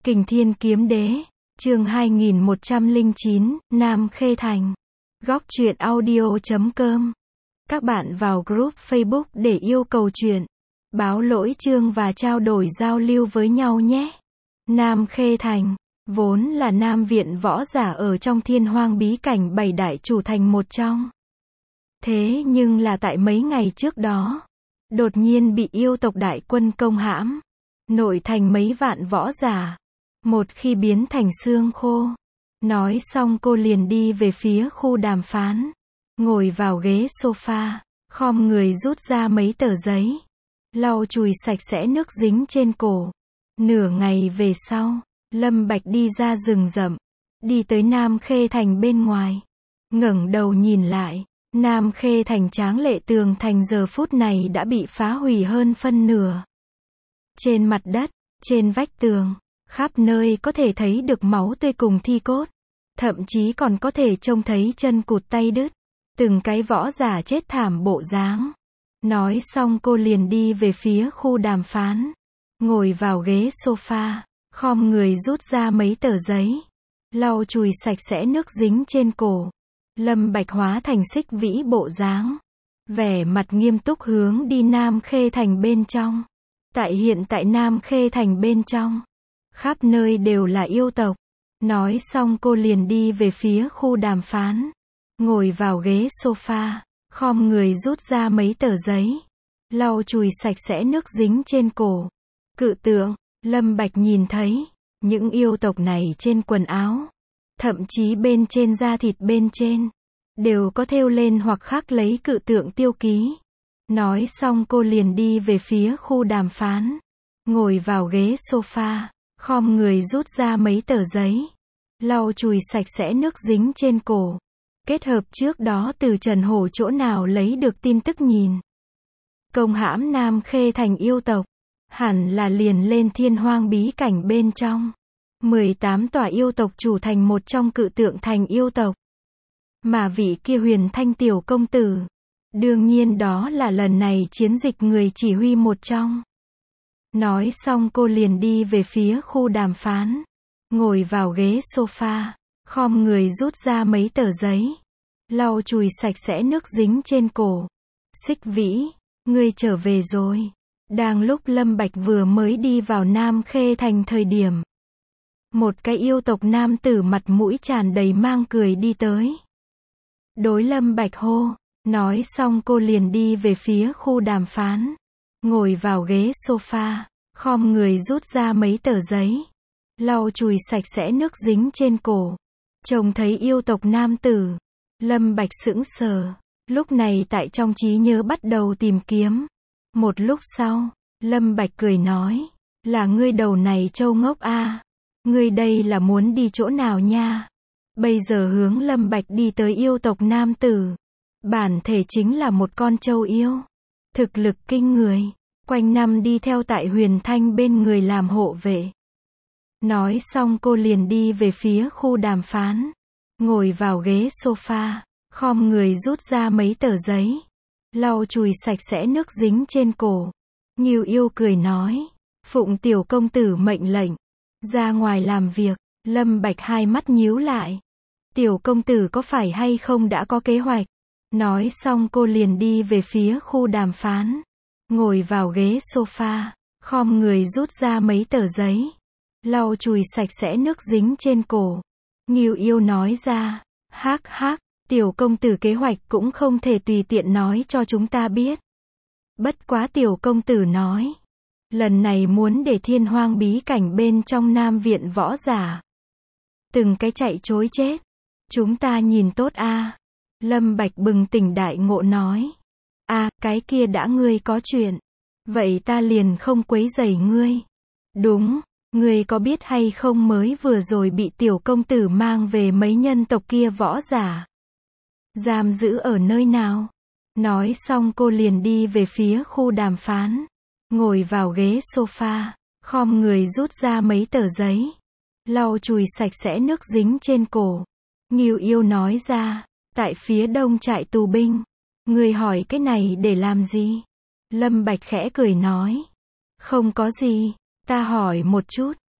Kình Thiên Kiếm Đế, chương 2109, Nam Khê Thành. Góc truyện audio.com. Các bạn vào group Facebook để yêu cầu truyện, báo lỗi chương và trao đổi giao lưu với nhau nhé. Nam Khê Thành, vốn là Nam viện võ giả ở trong Thiên Hoang bí cảnh 7 đại chủ thành một trong. Thế nhưng là tại mấy ngày trước đó, đột nhiên bị yêu tộc đại quân công hãm, nội thành mấy vạn võ giả. Một khi biến thành xương khô. Nói xong cô liền đi về phía khu đàm phán. Ngồi vào ghế sofa, khom người rút ra mấy tờ giấy. Lau chùi sạch sẽ nước dính trên cổ. Nửa ngày về sau, Lâm Bạch đi ra rừng rậm. Đi tới Nam Khê Thành bên ngoài. Ngẩng đầu nhìn lại, Nam Khê Thành tráng lệ tường thành giờ phút này đã bị phá hủy hơn phân nửa. Trên mặt đất, trên vách tường, khắp nơi có thể thấy được máu tươi cùng thi cốt. Thậm chí còn có thể trông thấy chân cụt tay đứt. Từng cái võ giả chết thảm bộ dáng. Nói xong cô liền đi về phía khu đàm phán. Ngồi vào ghế sofa, khom người rút ra mấy tờ giấy. Lau chùi sạch sẽ nước dính trên cổ. Lâm Bạch hóa thành Xích Vĩ bộ dáng. Vẻ mặt nghiêm túc hướng đi Nam Khê Thành bên trong. Hiện tại Nam Khê Thành bên trong, khắp nơi đều là yêu tộc. Nói xong cô liền đi về phía khu đàm phán. Ngồi vào ghế sofa, khom người rút ra mấy tờ giấy. Lau chùi sạch sẽ nước dính trên cổ. Cự tượng, Lâm Bạch nhìn thấy, những yêu tộc này trên quần áo, thậm chí bên trên da thịt bên trên, đều có thêu lên hoặc khắc lấy cự tượng tiêu ký. Nói xong cô liền đi về phía khu đàm phán. Ngồi vào ghế sofa, khom người rút ra mấy tờ giấy. Lau chùi sạch sẽ nước dính trên cổ. Kết hợp trước đó từ Trần Hổ chỗ nào lấy được tin tức nhìn. Công hãm Nam Khê Thành yêu tộc. Hẳn là liền lên Thiên Hoang bí cảnh bên trong. 18 tòa yêu tộc chủ thành một trong cự tượng thành yêu tộc. Mà vị kia Huyền Thanh tiểu công tử, đương nhiên đó là lần này chiến dịch người chỉ huy một trong. Nói xong cô liền đi về phía khu đàm phán. Ngồi vào ghế sofa, khom người rút ra mấy tờ giấy. Lau chùi sạch sẽ nước dính trên cổ. Xích Vĩ, ngươi trở về rồi. Đang lúc Lâm Bạch vừa mới đi vào Nam Khê Thành thời điểm, một cái yêu tộc nam tử mặt mũi tràn đầy mang cười đi tới. Đối Lâm Bạch hô. Nói xong cô liền đi về phía khu đàm phán. Ngồi vào ghế sofa, khom người rút ra mấy tờ giấy. Lau chùi sạch sẽ nước dính trên cổ. Trông thấy yêu tộc nam tử, Lâm Bạch sững sờ. Lúc này tại trong trí nhớ bắt đầu tìm kiếm. Một lúc sau, Lâm Bạch cười nói, là ngươi đầu này trâu ngốc a. Ngươi đây là muốn đi chỗ nào nha? Bây giờ hướng Lâm Bạch đi tới yêu tộc nam tử. Bản thể chính là một con trâu yêu. Thực lực kinh người. Quanh năm đi theo tại Huyền Thanh bên người làm hộ vệ. Nói xong cô liền đi về phía khu đàm phán. Ngồi vào ghế sofa, khom người rút ra mấy tờ giấy. Lau chùi sạch sẽ nước dính trên cổ. Ngưu yêu cười nói, phụng tiểu công tử mệnh lệnh, ra ngoài làm việc. Lâm Bạch hai mắt nhíu lại. Tiểu công tử có phải hay không đã có kế hoạch? Nói xong cô liền đi về phía khu đàm phán. Ngồi vào ghế sofa, khom người rút ra mấy tờ giấy. Lau chùi sạch sẽ nước dính trên cổ. Ngưu yêu nói ra, hắc hắc, tiểu công tử kế hoạch cũng không thể tùy tiện nói cho chúng ta biết. Bất quá tiểu công tử nói, lần này muốn để Thiên Hoang bí cảnh bên trong Nam viện võ giả từng cái chạy chối chết. Chúng ta nhìn tốt a. Lâm Bạch bừng tỉnh đại ngộ nói, cái kia đã ngươi có chuyện, vậy ta liền không quấy rầy ngươi. Đúng, ngươi có biết hay không mới vừa rồi bị tiểu công tử mang về mấy nhân tộc kia võ giả giam giữ ở nơi nào? Nói xong cô liền đi về phía khu đàm phán. Ngồi vào ghế sofa, khom người rút ra mấy tờ giấy. Lau chùi sạch sẽ nước dính trên cổ. Ngưu yêu nói ra, tại phía đông trại tù binh. Người hỏi cái này để làm gì? Lâm Bạch khẽ cười nói, không có gì, ta hỏi một chút,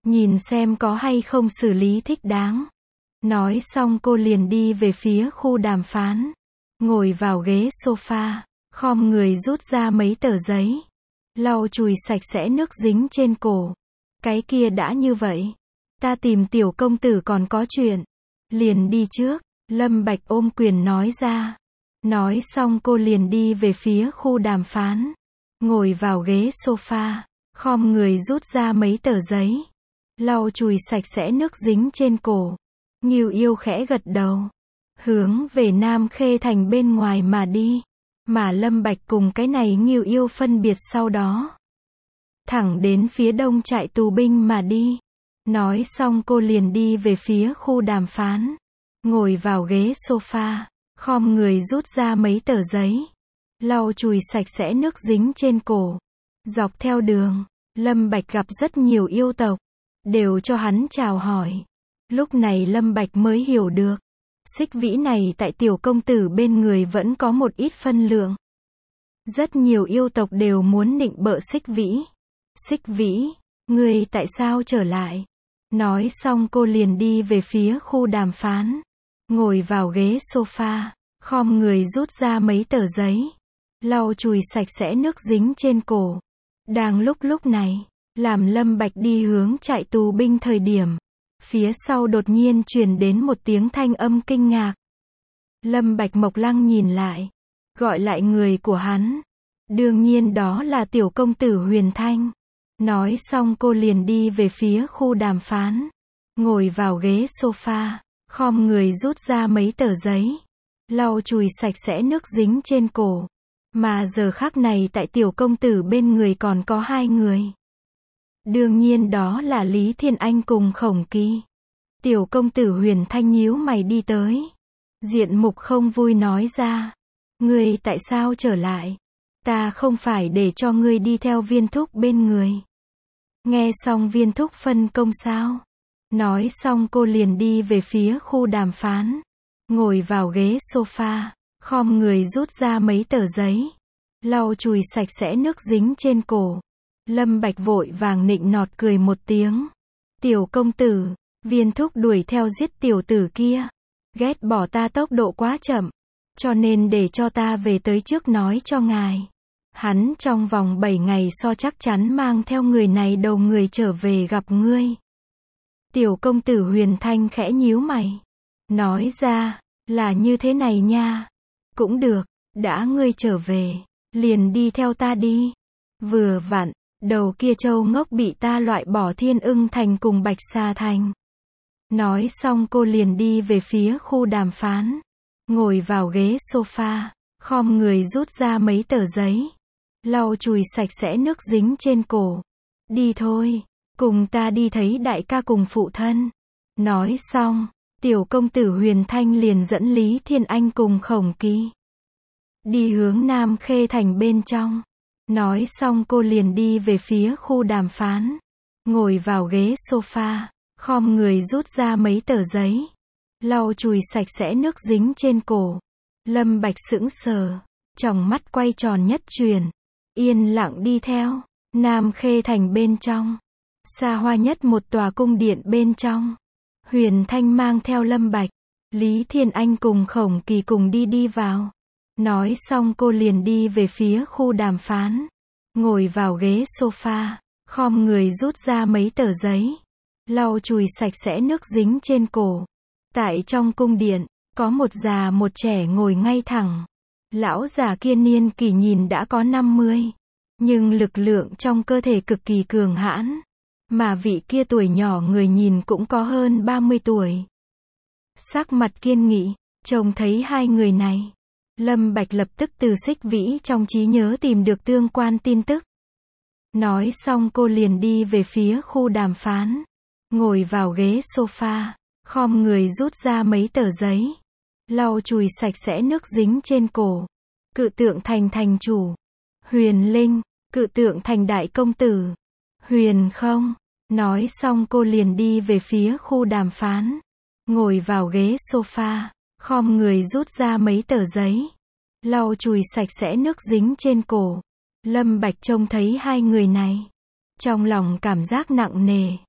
nhìn xem có hay không xử lý thích đáng. Nói xong cô liền đi về phía khu đàm phán, ngồi vào ghế sofa, khom người rút ra mấy tờ giấy, lau chùi sạch sẽ nước dính trên cổ. Cái kia đã như vậy, ta tìm tiểu công tử còn có chuyện, liền đi trước, Lâm Bạch ôm quyền nói ra. Nói xong cô liền đi về phía khu đàm phán, ngồi vào ghế sofa, khom người rút ra mấy tờ giấy, lau chùi sạch sẽ nước dính trên cổ. Ngưu Yêu khẽ gật đầu, hướng về Nam Khê Thành bên ngoài mà đi, mà Lâm Bạch cùng cái này Ngưu Yêu phân biệt sau đó, thẳng đến phía đông trại tù binh mà đi. Nói xong cô liền đi về phía khu đàm phán, ngồi vào ghế sofa, khom người rút ra mấy tờ giấy, lau chùi sạch sẽ nước dính trên cổ. Dọc theo đường, Lâm Bạch gặp rất nhiều yêu tộc, đều cho hắn chào hỏi. Lúc này Lâm Bạch mới hiểu được, Xích Vĩ này tại tiểu công tử bên người vẫn có một ít phân lượng. Rất nhiều yêu tộc đều muốn nịnh bợ Xích Vĩ. Xích Vĩ, ngươi tại sao trở lại? Nói xong cô liền đi về phía khu đàm phán, ngồi vào ghế sofa, khom người rút ra mấy tờ giấy, lau chùi sạch sẽ nước dính trên cổ. Đang lúc này, làm Lâm Bạch đi hướng trại tù binh thời điểm, phía sau đột nhiên truyền đến một tiếng thanh âm kinh ngạc. Lâm Bạch Mộc Lăng nhìn lại, gọi lại người của hắn. Đương nhiên đó là tiểu công tử Huyền Thanh. Nói xong cô liền đi về phía khu đàm phán, ngồi vào ghế sofa, khom người rút ra mấy tờ giấy, lau chùi sạch sẽ nước dính trên cổ. Mà giờ khắc này tại tiểu công tử bên người còn có hai người. Đương nhiên đó là Lý Thiên Anh cùng Khổng Kỳ. Tiểu công tử Huyền Thanh nhíu mày đi tới, diện mục không vui nói ra, ngươi tại sao trở lại? Ta không phải để cho ngươi đi theo Viên Thúc bên người. Nghe xong Viên Thúc phân công sao? Nói xong cô liền đi về phía khu đàm phán, ngồi vào ghế sofa, khom người rút ra mấy tờ giấy, lau chùi sạch sẽ nước dính trên cổ. Lâm Bạch vội vàng nịnh nọt cười một tiếng. Tiểu công tử, Viên Thúc đuổi theo giết tiểu tử kia, ghét bỏ ta tốc độ quá chậm, cho nên để cho ta về tới trước nói cho ngài. Hắn trong vòng 7 ngày so chắc chắn mang theo người này đầu người trở về gặp ngươi. Tiểu công tử Huyền Thanh khẽ nhíu mày, nói ra, là như thế này nha. Cũng được, đã ngươi trở về, liền đi theo ta đi. Vừa vặn, đầu kia châu ngốc bị ta loại bỏ Thiên Ưng Thành cùng Bạch Sa Thành. Nói xong cô liền đi về phía khu đàm phán, ngồi vào ghế sofa, khom người rút ra mấy tờ giấy, lau chùi sạch sẽ nước dính trên cổ. Đi thôi, cùng ta đi thấy đại ca cùng phụ thân. Nói xong, tiểu công tử Huyền Thanh liền dẫn Lý Thiên Anh cùng Khổng Kỳ đi hướng Nam Khê Thành bên trong. Nói xong cô liền đi về phía khu đàm phán, ngồi vào ghế sofa, khom người rút ra mấy tờ giấy, lau chùi sạch sẽ nước dính trên cổ. Lâm Bạch sững sờ, tròng mắt quay tròn nhất chuyển, yên lặng đi theo. Nam Khê Thành bên trong, xa hoa nhất một tòa cung điện bên trong, Huyền Thanh mang theo Lâm Bạch, Lý Thiên Anh cùng Khổng Kỳ cùng đi vào. Nói xong cô liền đi về phía khu đàm phán, ngồi vào ghế sofa, khom người rút ra mấy tờ giấy, lau chùi sạch sẽ nước dính trên cổ. Tại trong cung điện, có một già một trẻ ngồi ngay thẳng. Lão già kia niên kỷ nhìn đã có 50, nhưng lực lượng trong cơ thể cực kỳ cường hãn, mà vị kia tuổi nhỏ người nhìn cũng có hơn 30 tuổi. Sắc mặt kiên nghị, trông thấy hai người này, Lâm Bạch lập tức từ Xích Vĩ trong trí nhớ tìm được tương quan tin tức. Nói xong cô liền đi về phía khu đàm phán, ngồi vào ghế sofa, khom người rút ra mấy tờ giấy, lau chùi sạch sẽ nước dính trên cổ. Cự Tượng Thành thành chủ, Huyền Linh, Cự Tượng Thành đại công tử, Huyền Không. Nói xong cô liền đi về phía khu đàm phán, ngồi vào ghế sofa, khom người rút ra mấy tờ giấy, lau chùi sạch sẽ nước dính trên cổ. Lâm Bạch trông thấy hai người này, trong lòng cảm giác nặng nề.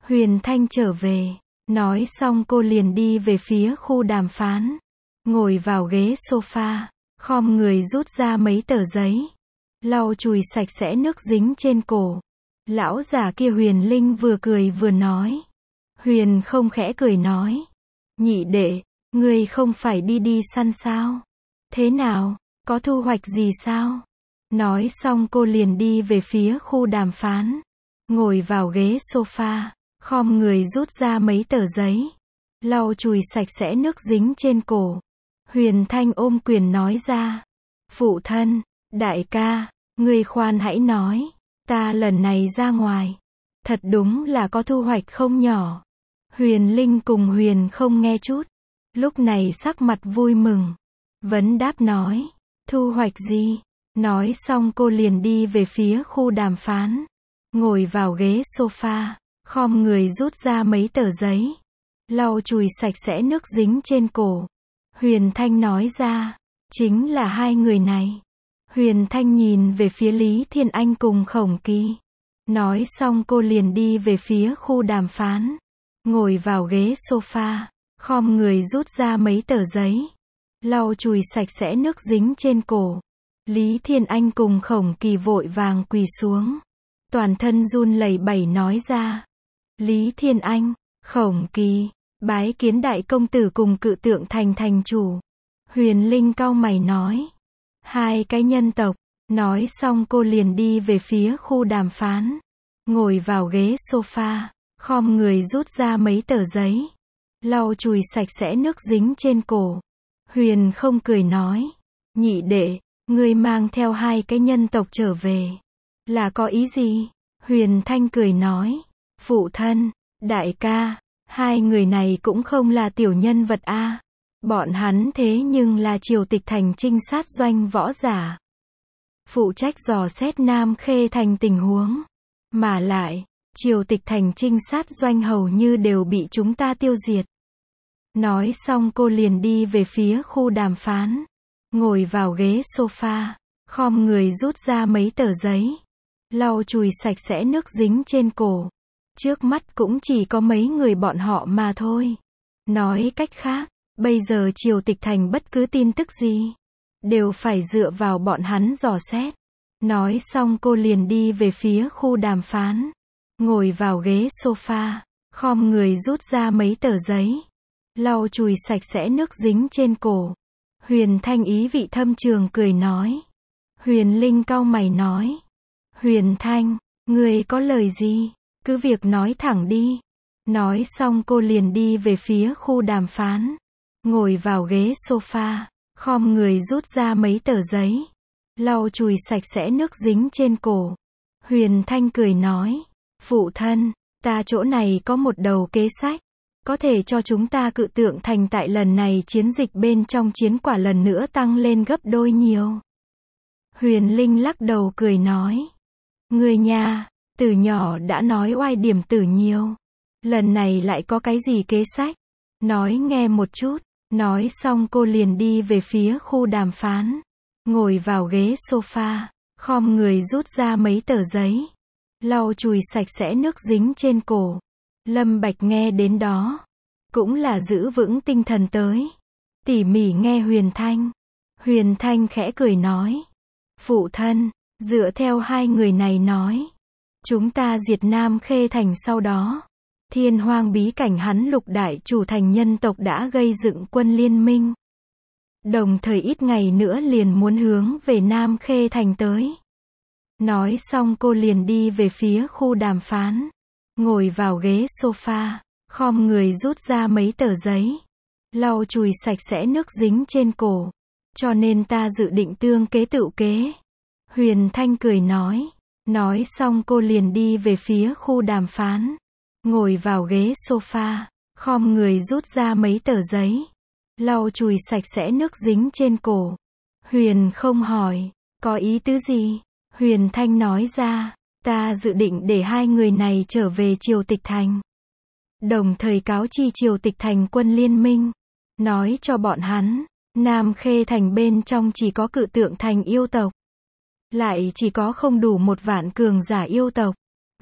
Huyền Thanh trở về. Nói xong cô liền đi về phía khu đàm phán. Ngồi vào ghế sofa. Khom người rút ra mấy tờ giấy. Lau chùi sạch sẽ nước dính trên cổ. Lão già kia Huyền Linh vừa cười vừa nói. Huyền không khẽ cười nói. Nhị đệ, ngươi không phải đi săn sao? Thế nào, có thu hoạch gì sao? Nói xong cô liền đi về phía khu đàm phán. Ngồi vào ghế sofa. Khom người rút ra mấy tờ giấy. Lau chùi sạch sẽ nước dính trên cổ. Huyền Thanh ôm quyền nói ra. Phụ thân, đại ca, ngươi khoan hãy nói. Ta lần này ra ngoài. Thật đúng là có thu hoạch không nhỏ. Huyền Linh cùng Huyền không nghe chút. Lúc này sắc mặt vui mừng. Vấn đáp nói. Thu hoạch gì? Nói xong cô liền đi về phía khu đàm phán. Ngồi vào ghế sofa. Khom người rút ra mấy tờ giấy. Lau chùi sạch sẽ nước dính trên cổ. Huyền Thanh nói ra. Chính là hai người này. Huyền Thanh nhìn về phía Lý Thiên Anh cùng Khổng Kỳ. Nói xong cô liền đi về phía khu đàm phán. Ngồi vào ghế sofa. Khom người rút ra mấy tờ giấy. Lau chùi sạch sẽ nước dính trên cổ. Lý Thiên Anh cùng Khổng Kỳ vội vàng quỳ xuống. Toàn thân run lẩy bẩy nói ra. Lý Thiên Anh, Khổng Kỳ, bái kiến đại công tử cùng cự tượng thành thành chủ. Huyền Linh cau mày nói. Hai cái nhân tộc. Nói xong cô liền đi về phía khu đàm phán. Ngồi vào ghế sofa. Khom người rút ra mấy tờ giấy. Lau chùi sạch sẽ nước dính trên cổ. Huyền không cười nói. Nhị đệ, ngươi mang theo hai cái nhân tộc trở về. Là có ý gì? Huyền Thanh cười nói. Phụ thân, đại ca, hai người này cũng không là tiểu nhân vật a. Bọn hắn thế nhưng là Triều Tịch Thành trinh sát doanh võ giả. Phụ trách dò xét Nam Khê Thành tình huống. Mà lại, Triều Tịch Thành trinh sát doanh hầu như đều bị chúng ta tiêu diệt. Nói xong cô liền đi về phía khu đàm phán. Ngồi vào ghế sofa. Khom người rút ra mấy tờ giấy. Lau chùi sạch sẽ nước dính trên cổ. Trước mắt cũng chỉ có mấy người bọn họ mà thôi. Nói cách khác, bây giờ Triều Tịch Thành bất cứ tin tức gì đều phải dựa vào bọn hắn dò xét. Nói xong cô liền đi về phía khu đàm phán. Ngồi vào ghế sofa. Khom người rút ra mấy tờ giấy. Lau chùi sạch sẽ nước dính trên cổ. Huyền Thanh ý vị thâm trường cười nói. Huyền Linh cau mày nói. Huyền Thanh, ngươi có lời gì? Cứ việc nói thẳng đi. Nói xong cô liền đi về phía khu đàm phán. Ngồi vào ghế sofa. Khom người rút ra mấy tờ giấy. Lau chùi sạch sẽ nước dính trên cổ. Huyền Thanh cười nói. Phụ thân, ta chỗ này có một đầu kế sách. Có thể cho chúng ta cự tượng thành tại lần này chiến dịch bên trong chiến quả lần nữa tăng lên gấp đôi nhiều. Huyền Linh lắc đầu cười nói. Người nhà, từ nhỏ đã nói oai điểm tử nhiều. Lần này lại có cái gì kế sách? Nói nghe một chút. Nói xong cô liền đi về phía khu đàm phán. Ngồi vào ghế sofa. Khom người rút ra mấy tờ giấy. Lau chùi sạch sẽ nước dính trên cổ. Lâm Bạch nghe đến đó. Cũng là giữ vững tinh thần tới. Tỉ mỉ nghe Huyền Thanh. Huyền Thanh khẽ cười nói. Phụ thân, dựa theo hai người này nói. Chúng ta diệt Nam Khê Thành sau đó. Thiên Hoang bí cảnh hắn lục đại chủ thành nhân tộc đã gây dựng quân liên minh. Đồng thời ít ngày nữa liền muốn hướng về Nam Khê Thành tới. Nói xong cô liền đi về phía khu đàm phán. Ngồi vào ghế sofa. Khom người rút ra mấy tờ giấy. Lau chùi sạch sẽ nước dính trên cổ. Cho nên ta dự định tương kế tựu kế. Huyền Thanh cười nói. Nói xong cô liền đi về phía khu đàm phán. Ngồi vào ghế sofa. Khom người rút ra mấy tờ giấy. Lau chùi sạch sẽ nước dính trên cổ. Huyền không hỏi. Có ý tứ gì? Huyền Thanh nói ra. Ta dự định để hai người này trở về Triều Tịch Thành. Đồng thời cáo chi Triều Tịch Thành quân liên minh. Nói cho bọn hắn. Nam Khê Thành bên trong chỉ có cự tượng thành yêu tộc. Lại chỉ có không đủ 1 vạn cường giả yêu tộc.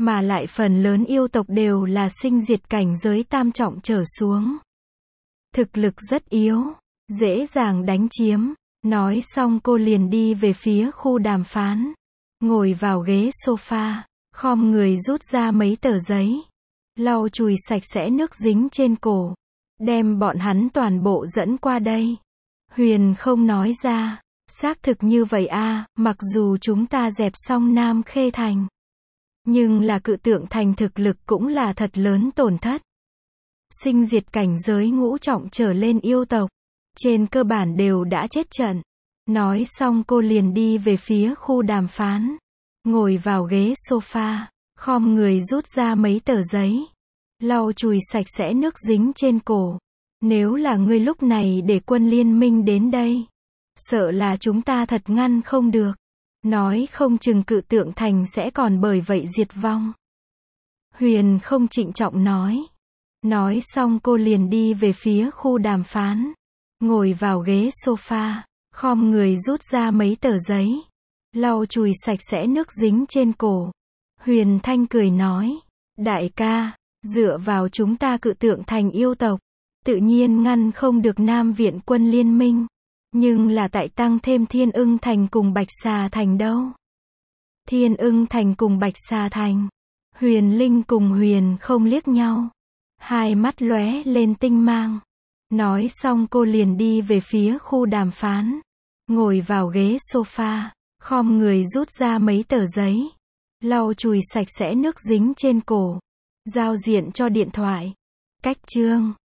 Mà lại phần lớn yêu tộc đều là sinh diệt cảnh giới tam trọng trở xuống. Thực lực rất yếu, dễ dàng đánh chiếm. Nói xong cô liền đi về phía khu đàm phán. Ngồi vào ghế sofa, khom người rút ra mấy tờ giấy. Lau chùi sạch sẽ nước dính trên cổ. Đem bọn hắn toàn bộ dẫn qua đây. Huyền không nói ra. Xác thực như vậy a, mặc dù chúng ta dẹp xong Nam Khê Thành. Nhưng là Cự Tượng Thành thực lực cũng là thật lớn tổn thất. Sinh diệt cảnh giới ngũ trọng trở lên yêu tộc. Trên cơ bản đều đã chết trận. Nói xong cô liền đi về phía khu đàm phán. Ngồi vào ghế sofa, khom người rút ra mấy tờ giấy. Lau chùi sạch sẽ nước dính trên cổ. Nếu là ngươi lúc này để quân liên minh đến đây, sợ là chúng ta thật ngăn không được. Nói không chừng Cự Tượng Thành sẽ còn bởi vậy diệt vong. Huyền không trịnh trọng nói. Nói xong cô liền đi về phía khu đàm phán. Ngồi vào ghế sofa, khom người rút ra mấy tờ giấy. Lau chùi sạch sẽ nước dính trên cổ. Huyền Thanh cười nói. Đại ca, dựa vào chúng ta Cự Tượng Thành yêu tộc, tự nhiên ngăn không được Nam Viện quân liên minh. Nhưng là tại tăng thêm Thiên Ưng Thành cùng Bạch Xà Thành đâu. Thiên Ưng Thành cùng Bạch Xà Thành. Huyền Linh cùng Huyền không liếc nhau. Hai mắt lóe lên tinh mang. Nói xong cô liền đi về phía khu đàm phán. Ngồi vào ghế sofa, khom người rút ra mấy tờ giấy. Lau chùi sạch sẽ nước dính trên cổ. Giao diện cho điện thoại. Cách chương